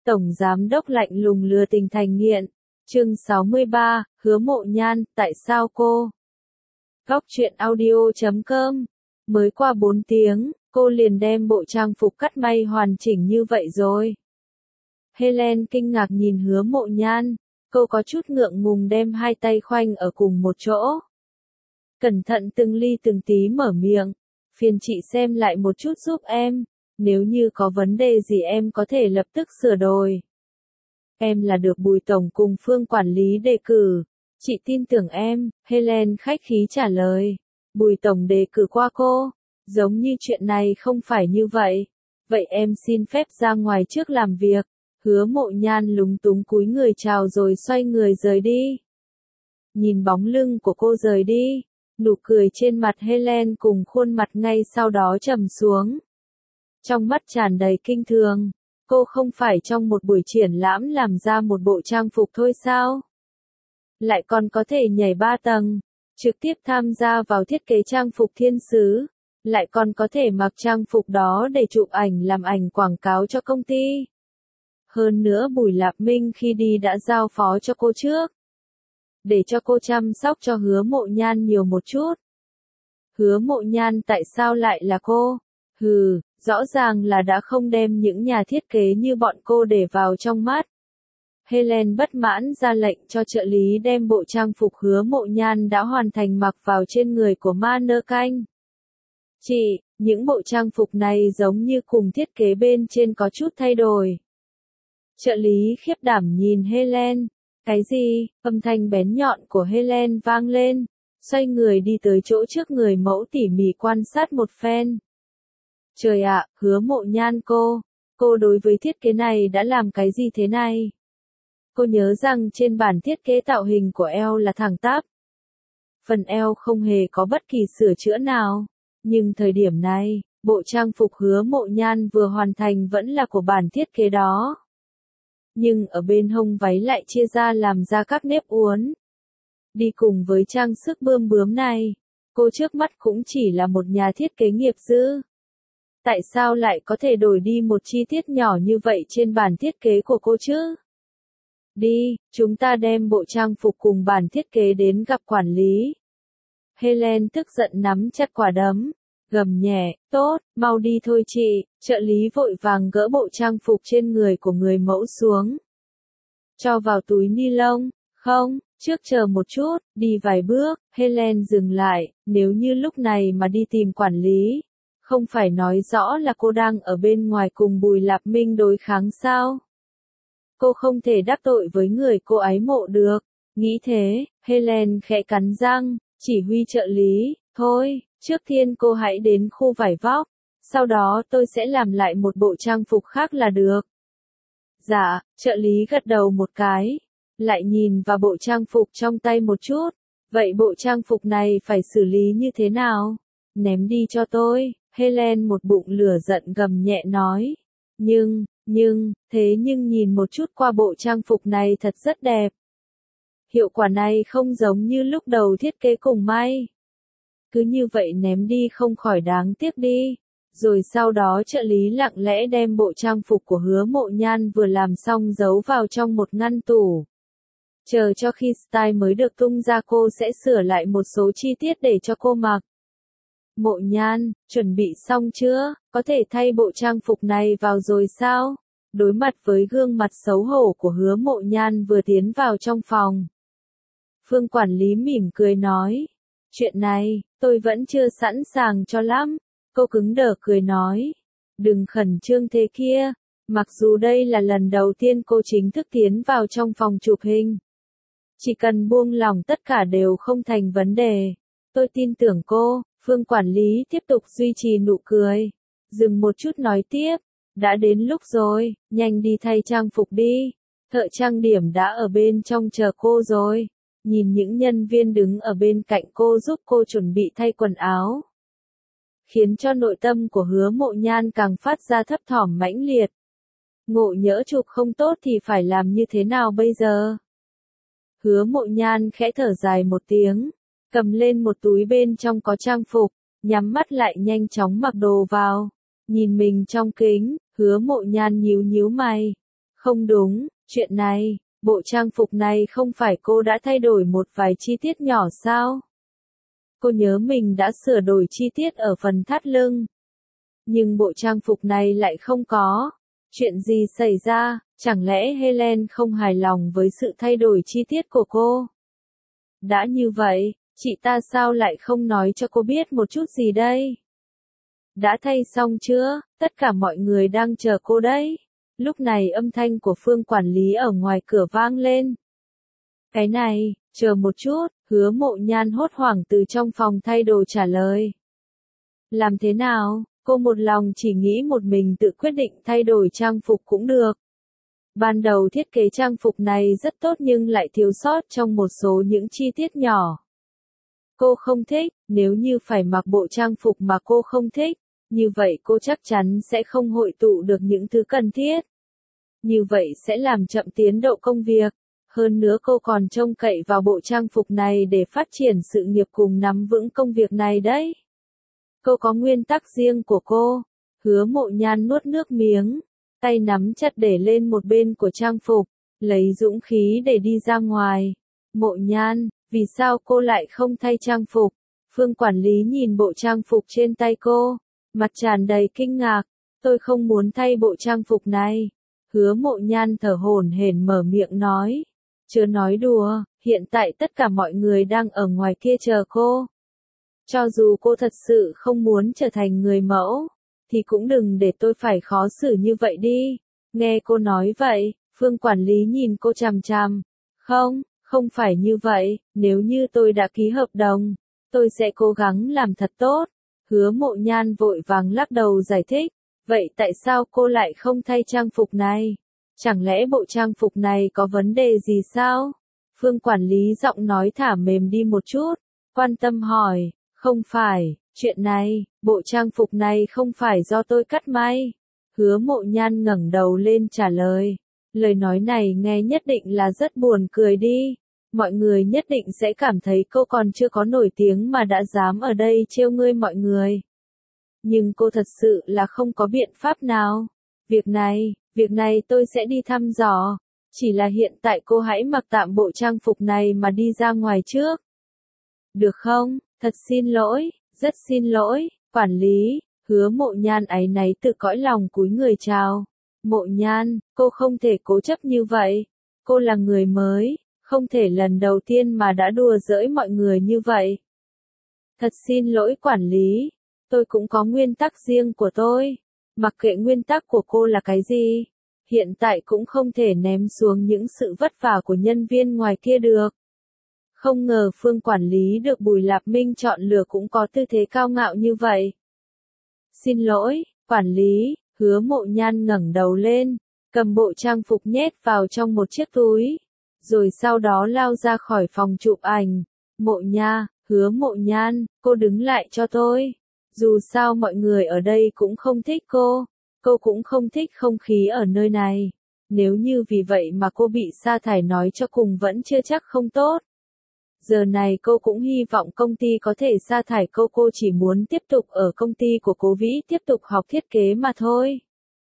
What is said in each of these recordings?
Tổng giám đốc lạnh lùng lừa tình thành nghiện. Chương 63, Hứa Mộ Nhan, tại sao cô? Góc truyện audio.com. Mới qua 4 tiếng, cô liền đem bộ trang phục cắt may hoàn chỉnh như vậy rồi. Helen kinh ngạc nhìn Hứa Mộ Nhan, cô có chút ngượng ngùng đem hai tay khoanh ở cùng một chỗ. Cẩn thận từng ly từng tí mở miệng, phiền chị xem lại một chút giúp em, nếu như có vấn đề gì em có thể lập tức sửa đổi. Em là được Bùi Tổng cùng Phương quản lý đề cử, chị tin tưởng em, Helen khách khí trả lời. Bùi Tổng đề cử qua cô, giống như chuyện này không phải như vậy. Vậy em xin phép ra ngoài trước làm việc. Hứa Mộ Nhan lúng túng cúi người chào rồi xoay người rời đi. Nhìn bóng lưng của cô rời đi, nụ cười trên mặt Helen cùng khuôn mặt ngay sau đó trầm xuống. Trong mắt tràn đầy kinh thường, cô không phải trong một buổi triển lãm làm ra một bộ trang phục thôi sao? Lại còn có thể nhảy 3 tầng, trực tiếp tham gia vào thiết kế trang phục thiên sứ, lại còn có thể mặc trang phục đó để chụp ảnh làm ảnh quảng cáo cho công ty. Hơn nữa Bùi Lạp Minh khi đi đã giao phó cho cô trước, để cho cô chăm sóc cho Hứa Mộ Nhan nhiều một chút. Hứa Mộ Nhan tại sao lại là cô? Rõ ràng là đã không đem những nhà thiết kế như bọn cô để vào trong mắt. Helen bất mãn ra lệnh cho trợ lý đem bộ trang phục Hứa Mộ Nhan đã hoàn thành mặc vào trên người của mannequin. Chị, những bộ trang phục này giống như cùng thiết kế bên trên có chút thay đổi. Trợ lý khiếp đảm nhìn Helen. Cái gì? Âm thanh bén nhọn của Helen vang lên, xoay người đi tới chỗ trước người mẫu tỉ mỉ quan sát một phen. Trời ạ, Hứa Mộ Nhan cô đối với thiết kế này đã làm cái gì thế này? Cô nhớ rằng trên bản thiết kế tạo hình của eo là thẳng tắp. Phần eo không hề có bất kỳ sửa chữa nào, nhưng thời điểm này, bộ trang phục Hứa Mộ Nhan vừa hoàn thành vẫn là của bản thiết kế đó. Nhưng ở bên hông váy lại chia ra làm ra các nếp uốn. Đi cùng với trang sức bươm bướm này, cô trước mắt cũng chỉ là một nhà thiết kế nghiệp dư. Tại sao lại có thể đổi đi một chi tiết nhỏ như vậy trên bản thiết kế của cô chứ? Đi, chúng ta đem bộ trang phục cùng bản thiết kế đến gặp quản lý. Helen tức giận nắm chặt quả đấm, gầm nhẹ, tốt, mau đi thôi chị. Trợ lý vội vàng gỡ bộ trang phục trên người của người mẫu xuống, cho vào túi ni lông. Không, trước chờ một chút, đi vài bước. Helen dừng lại, nếu như lúc này mà đi tìm quản lý, không phải nói rõ là cô đang ở bên ngoài cùng Bùi Lạp Minh đối kháng sao? Cô không thể đắc tội với người cô ái mộ được. Nghĩ thế, Helen khẽ cắn răng, chỉ huy trợ lý, thôi, trước tiên cô hãy đến khu vải vóc, sau đó tôi sẽ làm lại một bộ trang phục khác là được. Dạ, trợ lý gật đầu một cái, lại nhìn vào bộ trang phục trong tay một chút. Vậy bộ trang phục này phải xử lý như thế nào? Ném đi cho tôi. Helen một bụng lửa giận gầm nhẹ nói. Thế nhưng nhìn một chút qua bộ trang phục này thật rất đẹp. Hiệu quả này không giống như lúc đầu thiết kế cùng may. Cứ như vậy ném đi không khỏi đáng tiếc đi. Rồi sau đó trợ lý lặng lẽ đem bộ trang phục của Hứa Mộ Nhan vừa làm xong giấu vào trong một ngăn tủ. Chờ cho khi style mới được tung ra cô sẽ sửa lại một số chi tiết để cho cô mặc. Mộ Nhan, chuẩn bị xong chưa? Có thể thay bộ trang phục này vào rồi sao? Đối mặt với gương mặt xấu hổ của Hứa Mộ Nhan vừa tiến vào trong phòng, Phương quản lý mỉm cười nói. Chuyện này, tôi vẫn chưa sẵn sàng cho lắm. Cô cứng đờ cười nói. Đừng khẩn trương thế kia. Mặc dù đây là lần đầu tiên cô chính thức tiến vào trong phòng chụp hình, chỉ cần buông lỏng tất cả đều không thành vấn đề. Tôi tin tưởng cô. Phương quản lý tiếp tục duy trì nụ cười. Dừng một chút nói tiếp. Đã đến lúc rồi, nhanh đi thay trang phục đi. Thợ trang điểm đã ở bên trong chờ cô rồi. Nhìn những nhân viên đứng ở bên cạnh cô giúp cô chuẩn bị thay quần áo, khiến cho nội tâm của Hứa Mộ Nhan càng phát ra thấp thỏm mãnh liệt. Ngộ nhỡ chụp không tốt thì phải làm như thế nào bây giờ? Hứa Mộ Nhan khẽ thở dài một tiếng, cầm lên một túi bên trong có trang phục, nhắm mắt lại nhanh chóng mặc đồ vào. Nhìn mình trong kính, Hứa Mộ Nhan nhíu nhíu mày. Không đúng, chuyện này, bộ trang phục này không phải cô đã thay đổi một vài chi tiết nhỏ sao? Cô nhớ mình đã sửa đổi chi tiết ở phần thắt lưng. Nhưng bộ trang phục này lại không có. Chuyện gì xảy ra, chẳng lẽ Helen không hài lòng với sự thay đổi chi tiết của cô? Đã như vậy, chị ta sao lại không nói cho cô biết một chút gì đây? Đã thay xong chưa? Tất cả mọi người đang chờ cô đấy. Lúc này âm thanh của Phương quản lý ở ngoài cửa vang lên. Cái này, chờ một chút, Hứa Mộ Nhan hốt hoảng từ trong phòng thay đồ trả lời. Làm thế nào, cô một lòng chỉ nghĩ một mình tự quyết định thay đổi trang phục cũng được. Ban đầu thiết kế trang phục này rất tốt nhưng lại thiếu sót trong một số những chi tiết nhỏ. Cô không thích, nếu như phải mặc bộ trang phục mà cô không thích, như vậy cô chắc chắn sẽ không hội tụ được những thứ cần thiết. Như vậy sẽ làm chậm tiến độ công việc. Hơn nữa cô còn trông cậy vào bộ trang phục này để phát triển sự nghiệp cùng nắm vững công việc này đấy. Cô có nguyên tắc riêng của cô. Hứa Mộ Nhan nuốt nước miếng, tay nắm chặt để lên một bên của trang phục, lấy dũng khí để đi ra ngoài. Mộ Nhan, vì sao cô lại không thay trang phục? Phương quản lý nhìn bộ trang phục trên tay cô, mặt tràn đầy kinh ngạc. Tôi không muốn thay bộ trang phục này. Hứa Mộ Nhan thở hổn hển mở miệng nói. Chưa nói đùa, hiện tại tất cả mọi người đang ở ngoài kia chờ cô. Cho dù cô thật sự không muốn trở thành người mẫu, thì cũng đừng để tôi phải khó xử như vậy đi. Nghe cô nói vậy, Phương quản lý nhìn cô chằm chằm. Không, không phải như vậy, nếu như tôi đã ký hợp đồng, tôi sẽ cố gắng làm thật tốt. Hứa Mộ Nhan vội vàng lắc đầu giải thích. Vậy tại sao cô lại không thay trang phục này? Chẳng lẽ bộ trang phục này có vấn đề gì sao? Phương quản lý giọng nói thả mềm đi một chút, quan tâm hỏi. Không phải, chuyện này, bộ trang phục này không phải do tôi cắt may. Hứa Mộ Nhan ngẩng đầu lên trả lời. Lời nói này nghe nhất định là rất buồn cười đi. Mọi người nhất định sẽ cảm thấy cô còn chưa có nổi tiếng mà đã dám ở đây trêu ngươi mọi người. Nhưng cô thật sự là không có biện pháp nào. Việc này tôi sẽ đi thăm dò. Chỉ là hiện tại cô hãy mặc tạm bộ trang phục này mà đi ra ngoài trước. Được không? Thật xin lỗi, rất xin lỗi, quản lý. Hứa Mộ Nhan áy náy từ cõi lòng cúi người chào. Mộ Nhan, cô không thể cố chấp như vậy. Cô là người mới, không thể lần đầu tiên mà đã đùa giỡn mọi người như vậy. Thật xin lỗi quản lý, tôi cũng có nguyên tắc riêng của tôi. Mặc kệ nguyên tắc của cô là cái gì, hiện tại cũng không thể ném xuống những sự vất vả của nhân viên ngoài kia được. Không ngờ Phương quản lý được Bùi Lạp Minh chọn lựa cũng có tư thế cao ngạo như vậy. Xin lỗi, quản lý. Hứa Mộ Nhan ngẩng đầu lên, cầm bộ trang phục nhét vào trong một chiếc túi, rồi sau đó lao ra khỏi phòng chụp ảnh. Hứa Mộ Nhan, cô đứng lại cho tôi. Dù sao mọi người ở đây cũng không thích cô cũng không thích không khí ở nơi này. Nếu như vì vậy mà cô bị sa thải nói cho cùng vẫn chưa chắc không tốt. Giờ này cô cũng hy vọng công ty có thể sa thải cô chỉ muốn tiếp tục ở công ty của Cố Vĩ tiếp tục học thiết kế mà thôi.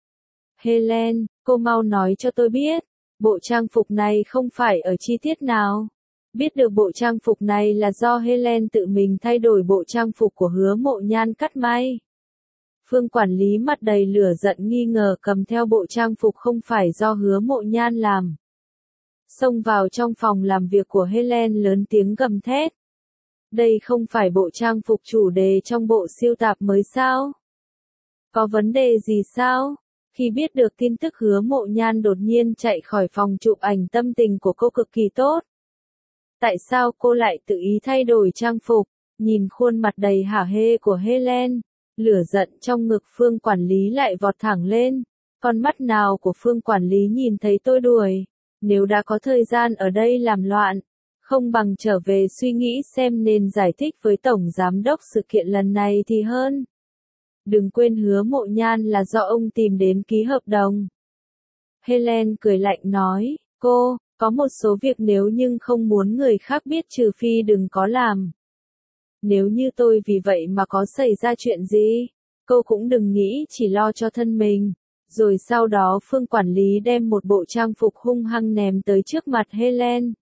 Helen, cô mau nói cho tôi biết, bộ trang phục này không phải ở chi tiết nào. Biết được bộ trang phục này là do Helen tự mình thay đổi bộ trang phục của Hứa Mộ Nhan cắt may. Phương quản lý mặt đầy lửa giận nghi ngờ cầm theo bộ trang phục không phải do Hứa Mộ Nhan làm. Xông vào trong phòng làm việc của Helen lớn tiếng gầm thét. Đây không phải bộ trang phục chủ đề trong bộ siêu tạp mới sao? Có vấn đề gì sao? Khi biết được tin tức Hứa Mộ Nhan đột nhiên chạy khỏi phòng chụp ảnh, tâm tình của cô cực kỳ tốt. Tại sao cô lại tự ý thay đổi trang phục? Nhìn khuôn mặt đầy hả hê của Helen, lửa giận trong ngực Phương quản lý lại vọt thẳng lên. Con mắt nào của Phương quản lý nhìn thấy tôi đuổi? Nếu đã có thời gian ở đây làm loạn, không bằng trở về suy nghĩ xem nên giải thích với Tổng Giám đốc sự kiện lần này thì hơn. Đừng quên Hứa Mộ Nhan là do ông tìm đến ký hợp đồng. Helen cười lạnh nói, cô, có một số việc nếu nhưng không muốn người khác biết trừ phi đừng có làm. Nếu như tôi vì vậy mà có xảy ra chuyện gì, cô cũng đừng nghĩ chỉ lo cho thân mình. Rồi sau đó Phương quản lý đem một bộ trang phục hung hăng ném tới trước mặt Helen.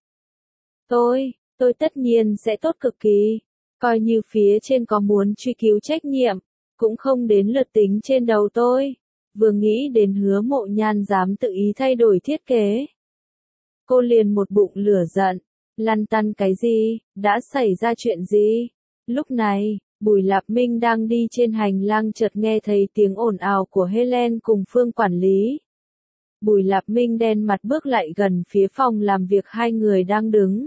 Tôi tất nhiên sẽ tốt cực kỳ. Coi như phía trên có muốn truy cứu trách nhiệm, cũng không đến lượt tính trên đầu tôi. Vừa nghĩ đến Hứa Mộ Nhan dám tự ý thay đổi thiết kế, cô liền một bụng lửa giận. Lăn tăn cái gì, đã xảy ra chuyện gì? Lúc này, Bùi Lạp Minh đang đi trên hành lang chợt nghe thấy tiếng ồn ào của Helen cùng Phương quản lý. Bùi Lạp Minh đen mặt bước lại gần phía phòng làm việc hai người đang đứng.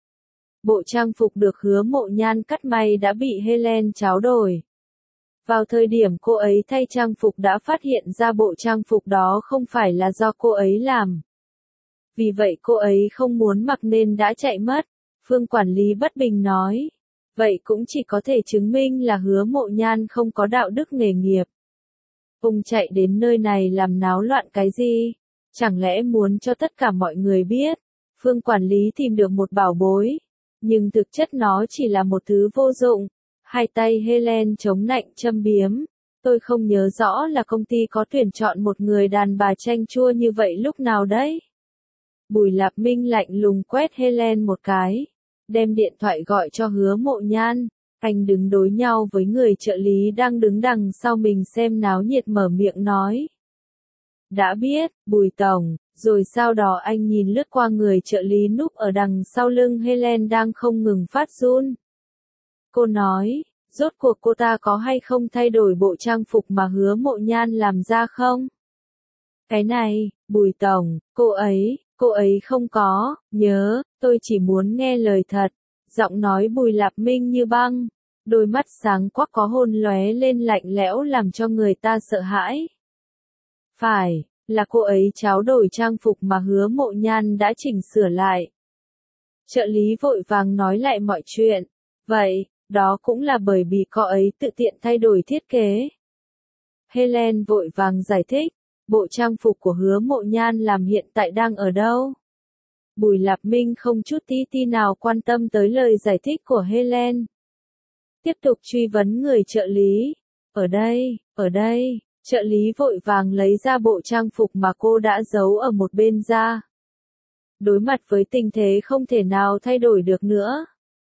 Bộ trang phục được Hứa Mộ Nhan cắt may đã bị Helen tráo đổi. Vào thời điểm cô ấy thay trang phục đã phát hiện ra bộ trang phục đó không phải là do cô ấy làm. Vì vậy cô ấy không muốn mặc nên đã chạy mất. Phương quản lý bất bình nói. Vậy cũng chỉ có thể chứng minh là Hứa Mộ Nhan không có đạo đức nghề nghiệp. Ông chạy đến nơi này làm náo loạn cái gì? Chẳng lẽ muốn cho tất cả mọi người biết? Phương quản lý tìm được một bảo bối. Nhưng thực chất nó chỉ là một thứ vô dụng. Hai tay Helen chống nạnh châm biếm. Tôi không nhớ rõ là công ty có tuyển chọn một người đàn bà chanh chua như vậy lúc nào đấy. Bùi Lạp Minh lạnh lùng quét Helen một cái. Đem điện thoại gọi cho Hứa Mộ Nhan. Anh đứng đối nhau với người trợ lý đang đứng đằng sau mình xem náo nhiệt mở miệng nói. Đã biết, Bùi Tổng, rồi sau đó anh nhìn lướt qua người trợ lý núp ở đằng sau lưng Helen đang không ngừng phát run. Cô nói, rốt cuộc cô ta có hay không thay đổi bộ trang phục mà Hứa Mộ Nhan làm ra không? Cái này, Bùi Tổng, cô ấy không có, nhớ, tôi chỉ muốn nghe lời thật. Giọng nói Bùi Lạp Minh như băng, đôi mắt sáng quắc có hôn lóe lên lạnh lẽo làm cho người ta sợ hãi. Phải, là cô ấy tráo đổi trang phục mà Hứa Mộ Nhan đã chỉnh sửa lại. Trợ lý vội vàng nói lại mọi chuyện. Vậy, đó cũng là bởi vì cô ấy tự tiện thay đổi thiết kế. Helen vội vàng giải thích, bộ trang phục của Hứa Mộ Nhan làm hiện tại đang ở đâu? Bùi Lạp Minh không chút tí ti nào quan tâm tới lời giải thích của Helen. Tiếp tục truy vấn người trợ lý. Ở đây, trợ lý vội vàng lấy ra bộ trang phục mà cô đã giấu ở một bên ra. Đối mặt với tình thế không thể nào thay đổi được nữa.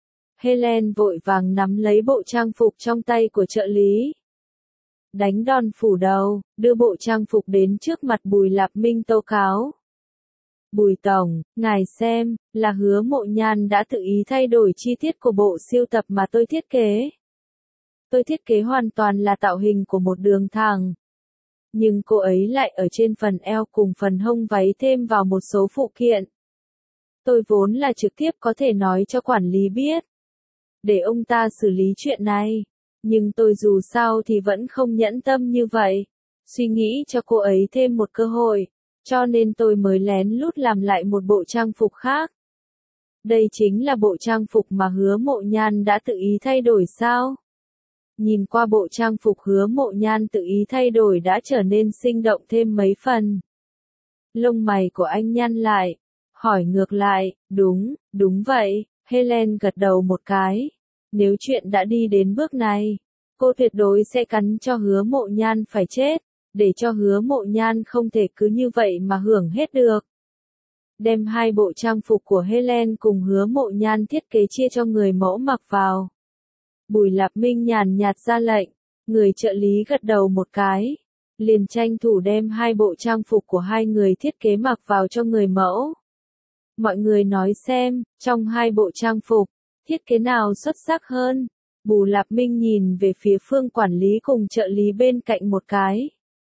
Helen vội vàng nắm lấy bộ trang phục trong tay của trợ lý. Đánh đòn phủ đầu, đưa bộ trang phục đến trước mặt Bùi Lạp Minh tố cáo. Bùi Tổng, ngài xem, là Hứa Mộ Nhan đã tự ý thay đổi chi tiết của bộ siêu tập mà tôi thiết kế. Tôi thiết kế hoàn toàn là tạo hình của một đường thẳng. Nhưng cô ấy lại ở trên phần eo cùng phần hông váy thêm vào một số phụ kiện. Tôi vốn là trực tiếp có thể nói cho quản lý biết. Để ông ta xử lý chuyện này. Nhưng tôi dù sao thì vẫn không nhẫn tâm như vậy. Suy nghĩ cho cô ấy thêm một cơ hội. Cho nên tôi mới lén lút làm lại một bộ trang phục khác. Đây chính là bộ trang phục mà Hứa Mộ Nhan đã tự ý thay đổi sao? Nhìn qua bộ trang phục Hứa Mộ Nhan tự ý thay đổi đã trở nên sinh động thêm mấy phần. Lông mày của anh nhăn lại. Hỏi ngược lại, đúng vậy, Helen gật đầu một cái. Nếu chuyện đã đi đến bước này, cô tuyệt đối sẽ cắn cho Hứa Mộ Nhan phải chết, để cho Hứa Mộ Nhan không thể cứ như vậy mà hưởng hết được. Đem hai bộ trang phục của Helen cùng Hứa Mộ Nhan thiết kế chia cho người mẫu mặc vào. Bùi Lạp Minh nhàn nhạt ra lệnh, người trợ lý gật đầu một cái, liền tranh thủ đem hai bộ trang phục của hai người thiết kế mặc vào cho người mẫu. Mọi người nói xem, trong hai bộ trang phục, thiết kế nào xuất sắc hơn? Bùi Lạp Minh nhìn về phía Phương quản lý cùng trợ lý bên cạnh một cái.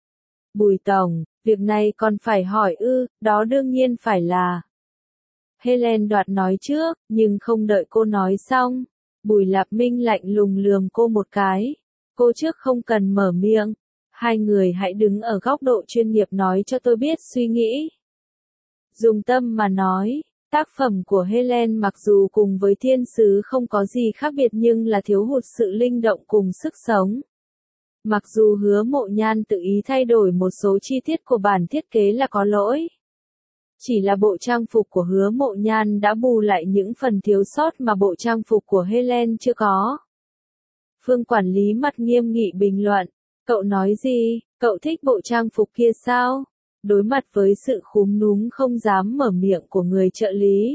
Bùi Tổng, việc này còn phải hỏi ư, đó đương nhiên phải là. Helen đoạt nói trước, nhưng không đợi cô nói xong. Bùi Lạp Minh lạnh lùng lườm cô một cái. Cô trước không cần mở miệng. Hai người hãy đứng ở góc độ chuyên nghiệp nói cho tôi biết suy nghĩ. Dùng tâm mà nói, tác phẩm của Helen mặc dù cùng với thiên sứ không có gì khác biệt nhưng là thiếu hụt sự linh động cùng sức sống. Mặc dù Hứa Mộ Nhan tự ý thay đổi một số chi tiết của bản thiết kế là có lỗi. Chỉ là bộ trang phục của Hứa Mộ Nhan đã bù lại những phần thiếu sót mà bộ trang phục của Helen chưa có. Phương quản lý mặt nghiêm nghị bình luận, cậu nói gì, Cậu thích bộ trang phục kia sao? Đối mặt với sự khúm núm không dám mở miệng của người trợ lý.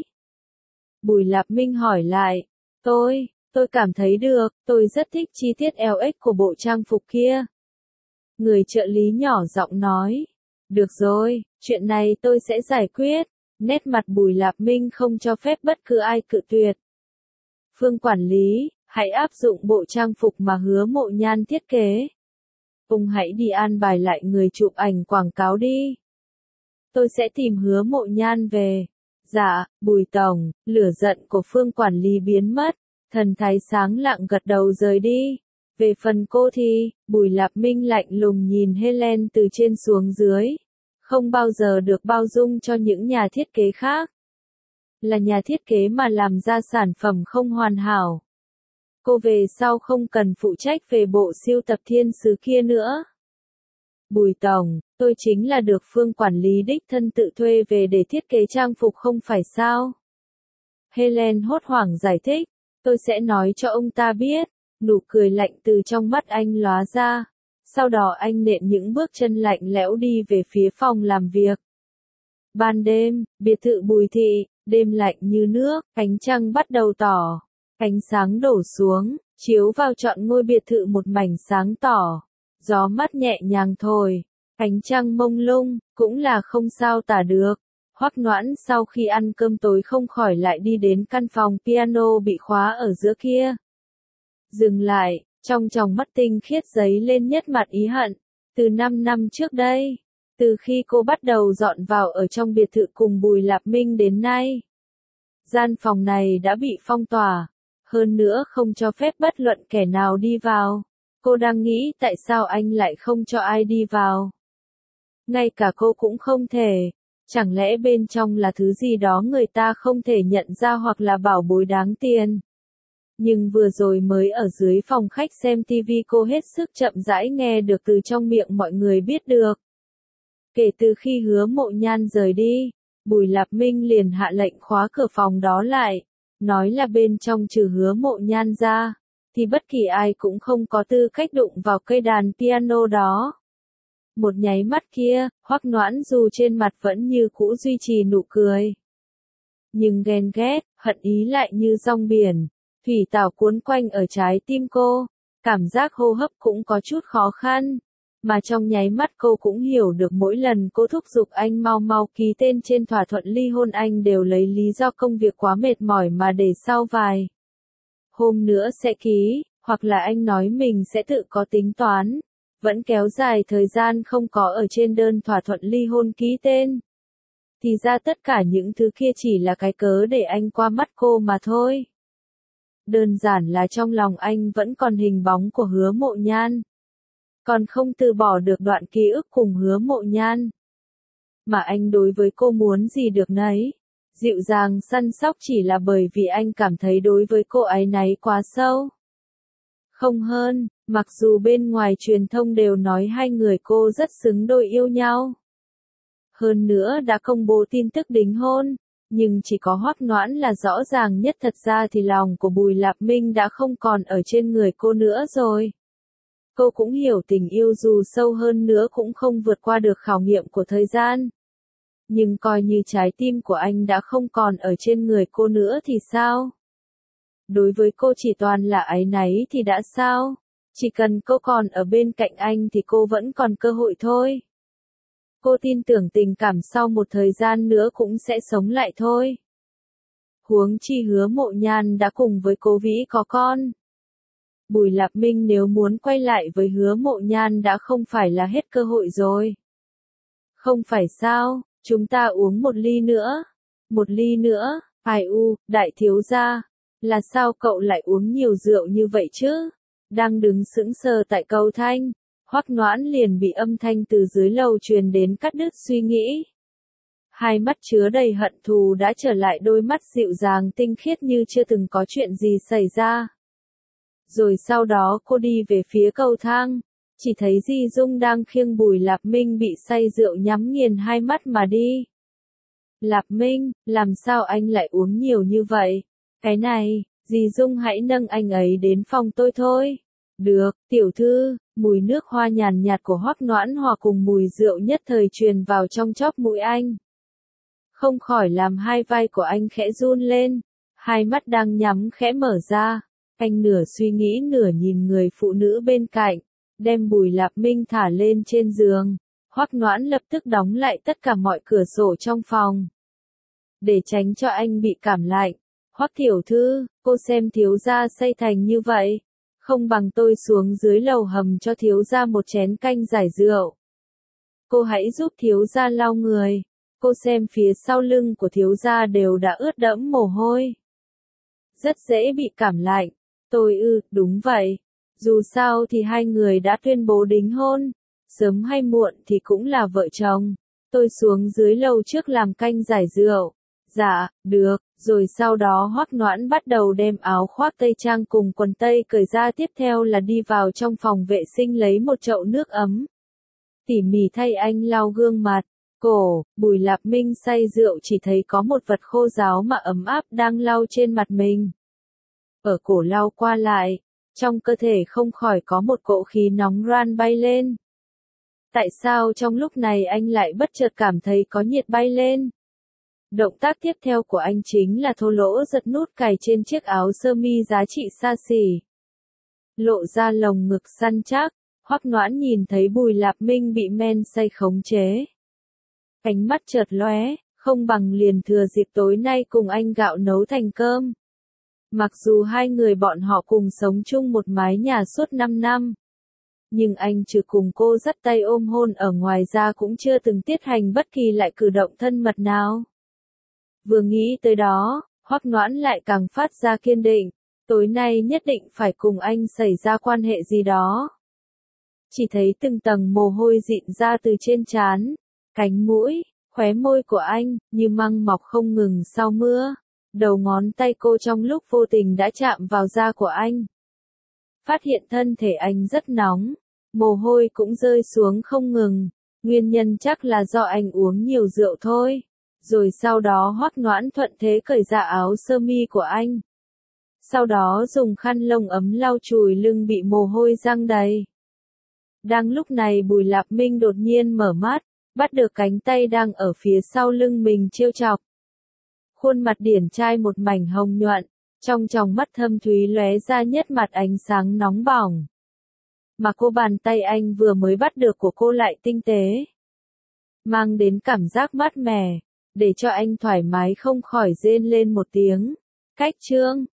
Bùi Lạp Minh hỏi lại. Tôi cảm thấy được, tôi rất thích chi tiết eo ếch của bộ trang phục kia. Người trợ lý nhỏ giọng nói. Được rồi, chuyện này tôi sẽ giải quyết. Nét mặt Bùi Lạp Minh không cho phép bất cứ ai cự tuyệt. Phương quản lý, hãy áp dụng bộ trang phục mà Hứa Mộ Nhan thiết kế. Ông hãy đi an bài lại người chụp ảnh quảng cáo đi. Tôi sẽ tìm Hứa Mộ Nhan về. Dạ, Bùi Tổng, lửa giận của Phương quản lý biến mất. Thần thái sáng lạng gật đầu rời đi. Về phần cô thì, Bùi Lạp Minh lạnh lùng nhìn Helen từ trên xuống dưới. Không bao giờ được bao dung cho những nhà thiết kế khác. Là nhà thiết kế mà làm ra sản phẩm không hoàn hảo. Cô về sau không cần phụ trách về bộ siêu tập thiên sứ kia nữa. Bùi Tổng, tôi chính là được Phương quản lý đích thân tự thuê về để thiết kế trang phục không phải sao? Helen hốt hoảng giải thích. Tôi sẽ nói cho ông ta biết. Nụ cười lạnh từ trong mắt anh lóa ra. Sau đó anh nện những bước chân lạnh lẽo đi về phía phòng làm việc. Ban đêm, biệt thự Bùi Thị, đêm lạnh như nước, ánh trăng bắt đầu tỏ. Ánh sáng đổ xuống, chiếu vào trọn ngôi biệt thự một mảnh sáng tỏ. Gió mát nhẹ nhàng thổi, ánh trăng mông lung, cũng là không sao tả được. Hoắc Noãn sau khi ăn cơm tối không khỏi lại đi đến căn phòng piano bị khóa ở giữa kia. Dừng lại, trong tròng mắt tinh khiết giấy lên nhất mặt ý hận. Từ 5 năm trước đây, từ khi cô bắt đầu dọn vào ở trong biệt thự cùng Bùi Lạp Minh đến nay, gian phòng này đã bị phong tỏa, hơn nữa không cho phép bất luận kẻ nào đi vào. Cô đang nghĩ tại sao anh lại không cho ai đi vào. Ngay cả cô cũng không thể. Chẳng lẽ bên trong là thứ gì đó người ta không thể nhận ra hoặc là bảo bối đáng tiền. Nhưng vừa rồi mới ở dưới phòng khách xem TV cô hết sức chậm rãi nghe được từ trong miệng mọi người biết được. Kể từ khi Hứa Mộ Nhan rời đi, Bùi Lạp Minh liền hạ lệnh khóa cửa phòng đó lại, nói là bên trong trừ Hứa Mộ Nhan ra, thì bất kỳ ai cũng không có tư cách đụng vào cây đàn piano đó. Một nháy mắt kia, Hoắc Noãn dù trên mặt vẫn như cũ duy trì nụ cười. Nhưng ghen ghét, hận ý lại như dòng biển, thủy tảo cuốn quanh ở trái tim cô, cảm giác hô hấp cũng có chút khó khăn. Mà trong nháy mắt cô cũng hiểu được mỗi lần cô thúc giục anh mau mau ký tên trên thỏa thuận ly hôn anh đều lấy lý do công việc quá mệt mỏi mà để sau vài hôm nữa sẽ ký, hoặc là anh nói mình sẽ tự có tính toán. Vẫn kéo dài thời gian không có ở trên đơn thỏa thuận ly hôn ký tên. Thì ra tất cả những thứ kia chỉ là cái cớ để anh qua mắt cô mà thôi. Đơn giản là trong lòng anh vẫn còn hình bóng của Hứa Mộ Nhan. Còn không từ bỏ được đoạn ký ức cùng Hứa Mộ Nhan. Mà anh đối với cô muốn gì được nấy. Dịu dàng săn sóc chỉ là bởi vì anh cảm thấy đối với cô ấy náy quá sâu. Không hơn, mặc dù bên ngoài truyền thông đều nói hai người cô rất xứng đôi yêu nhau. Hơn nữa đã công bố tin tức đính hôn, nhưng chỉ có Hoắc Noãn là rõ ràng nhất, thật ra thì lòng của Bùi Lạp Minh đã không còn ở trên người cô nữa rồi. Cô cũng hiểu tình yêu dù sâu hơn nữa cũng không vượt qua được khảo nghiệm của thời gian. Nhưng coi như trái tim của anh đã không còn ở trên người cô nữa thì sao? Đối với cô chỉ toàn là áy náy thì đã sao? Chỉ cần cô còn ở bên cạnh anh thì cô vẫn còn cơ hội thôi. Cô tin tưởng tình cảm sau một thời gian nữa cũng sẽ sống lại thôi. Huống chi Hứa Mộ Nhan đã cùng với Cố Vĩ có con. Bùi Lạp Minh nếu muốn quay lại với Hứa Mộ Nhan đã không phải là hết cơ hội rồi. Không phải sao, chúng ta uống một ly nữa. Một ly nữa, ai u, đại thiếu gia. Là sao cậu lại uống nhiều rượu như vậy chứ? Đang đứng sững sờ tại cầu thang, Hoắc Noãn liền bị âm thanh từ dưới lầu truyền đến cắt đứt suy nghĩ. Hai mắt chứa đầy hận thù đã trở lại đôi mắt dịu dàng tinh khiết như chưa từng có chuyện gì xảy ra. Rồi sau đó cô đi về phía cầu thang, chỉ thấy Di Dung đang khiêng Bùi Lạp Minh bị say rượu nhắm nghiền hai mắt mà đi. Lạp Minh, làm sao anh lại uống nhiều như vậy? Cái này, dì Dung hãy nâng anh ấy đến phòng tôi thôi. được, tiểu thư, mùi nước hoa nhàn nhạt của Hoắc Noãn hòa cùng mùi rượu nhất thời truyền vào trong chóp mũi anh. Không khỏi làm hai vai của anh khẽ run lên, hai mắt đang nhắm khẽ mở ra. Anh nửa suy nghĩ nửa nhìn người phụ nữ bên cạnh, đem Bùi Lạp Minh thả lên trên giường. Hoắc Noãn lập tức đóng lại tất cả mọi cửa sổ trong phòng. Để tránh cho anh bị cảm lạnh, Hoắc tiểu thư, cô xem thiếu gia say thành như vậy. Không bằng tôi xuống dưới lầu hầm cho thiếu gia một chén canh giải rượu. Cô hãy giúp thiếu gia lau người. Cô xem phía sau lưng của thiếu gia đều đã ướt đẫm mồ hôi. Rất dễ bị cảm lạnh. Đúng vậy. Dù sao thì hai người đã tuyên bố đính hôn. Sớm hay muộn thì cũng là vợ chồng. Tôi xuống dưới lầu trước làm canh giải rượu. Dạ, được. Rồi sau đó Hoắc Noãn bắt đầu đem áo khoác tây trang cùng quần tây cởi ra, tiếp theo là đi vào trong phòng vệ sinh lấy một chậu nước ấm. Tỉ mỉ thay anh lau gương mặt, cổ. Bùi Lạp Minh say rượu chỉ thấy có một vật khô ráo mà ấm áp đang lau trên mặt mình. Ở cổ lau qua lại, trong cơ thể không khỏi có một cỗ khí nóng ran bay lên. Tại sao trong lúc này anh lại bất chợt cảm thấy có nhiệt bay lên? Động tác tiếp theo của anh chính là thô lỗ giật nút cài trên chiếc áo sơ mi giá trị xa xỉ. Lộ ra lồng ngực săn chắc, Hoắc Noãn nhìn thấy Bùi Lạp Minh bị men say khống chế. Ánh mắt chợt lóe, không bằng liền thừa dịp tối nay cùng anh gạo nấu thành cơm. Mặc dù hai người bọn họ cùng sống chung một mái nhà suốt 5 năm. Nhưng anh trừ cùng cô dắt tay ôm hôn ở ngoài ra cũng chưa từng tiết hành bất kỳ lại cử động thân mật nào. Vừa nghĩ tới đó, Hoắc Noãn lại càng phát ra kiên định, tối nay nhất định phải cùng anh xảy ra quan hệ gì đó. Chỉ thấy từng tầng mồ hôi dịn ra từ trên trán, cánh mũi, khóe môi của anh, như măng mọc không ngừng sau mưa. Đầu ngón tay cô trong lúc vô tình đã chạm vào da của anh. Phát hiện thân thể anh rất nóng, mồ hôi cũng rơi xuống không ngừng, nguyên nhân chắc là do anh uống nhiều rượu thôi. Rồi sau đó Hoắc Noãn thuận thế cởi ra áo sơ mi của anh. Sau đó dùng khăn lông ấm lau chùi lưng bị mồ hôi răng đầy. Đang lúc này Bùi Lạp Minh đột nhiên mở mắt, bắt được cánh tay đang ở phía sau lưng mình trêu chọc. Khuôn mặt điển trai một mảnh hồng nhuận, trong tròng mắt thâm thúy lóe ra nhất mặt ánh sáng nóng bỏng. Mà cô bàn tay anh vừa mới bắt được của cô lại tinh tế, mang đến cảm giác mát mẻ, để cho anh thoải mái không khỏi rên lên một tiếng. Cách chương